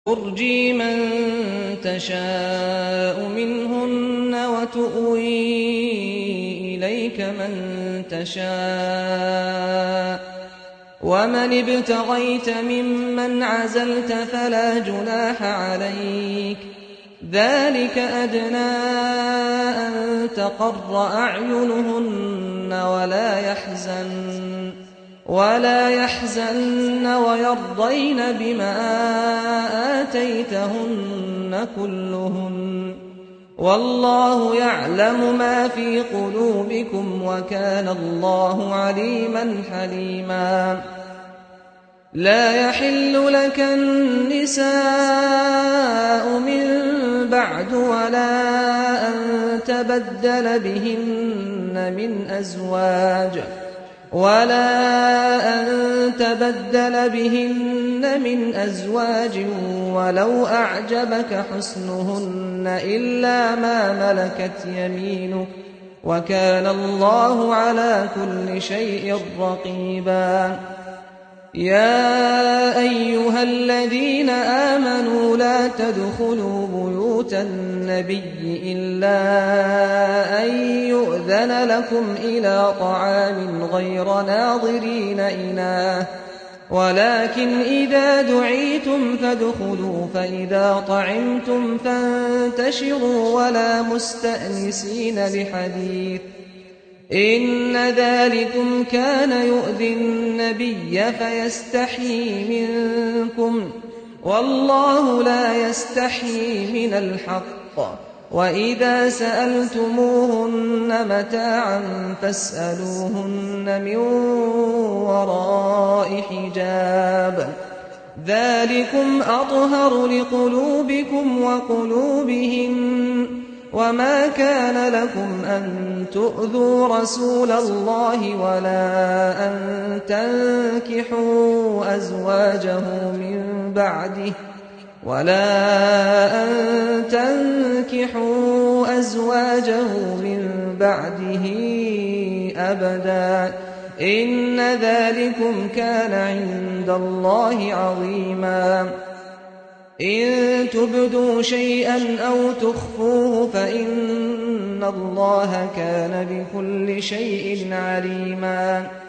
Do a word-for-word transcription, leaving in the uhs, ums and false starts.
ترجي من تشاء منهن وتؤوي إليك من تشاء ومن ابتغيت ممن عزلت فلا جناح عليك ذلك أدنى أن تقر أعينهن ولا يحزن ولا يحزن ويرضين بما آتيتهن كلهن والله يعلم ما في قلوبكم وكان الله عليما حليما لا يحل لك النساء من بعد ولا أن تبدل بهن من أزواج ولا أن تبدل بهن من أزواج ولو أعجبك حسنهن إلا ما ملكت يمينك وكان الله على كل شيء رقيبا يا أيها الذين آمنوا لا تدخلوا بيوت النبي إلا أن يؤذن لكم إلى طعام غير ناظرين إناه ولكن إذا دعيتم فادخلوا فإذا طعمتم فانتشروا ولا مستأنسين لحديث إن ذلكم كان يؤذي النبي فيستحيي منكم والله لا يستحيي من الحق وإذا سألتموهن متاعا فاسألوهن من وراء حجاب ذلكم أطهر لقلوبكم وقلوبهم وما كان لكم أن تؤذوا رسول الله ولا أن تنكحوا أزواجه من بعده ولا أن تنكحوا أزواجه من بعده أبدا إن ذلكم كان عند الله عظيما إن تبدوا شيئا أو تخفوه فإن الله كان بكل شيء عليما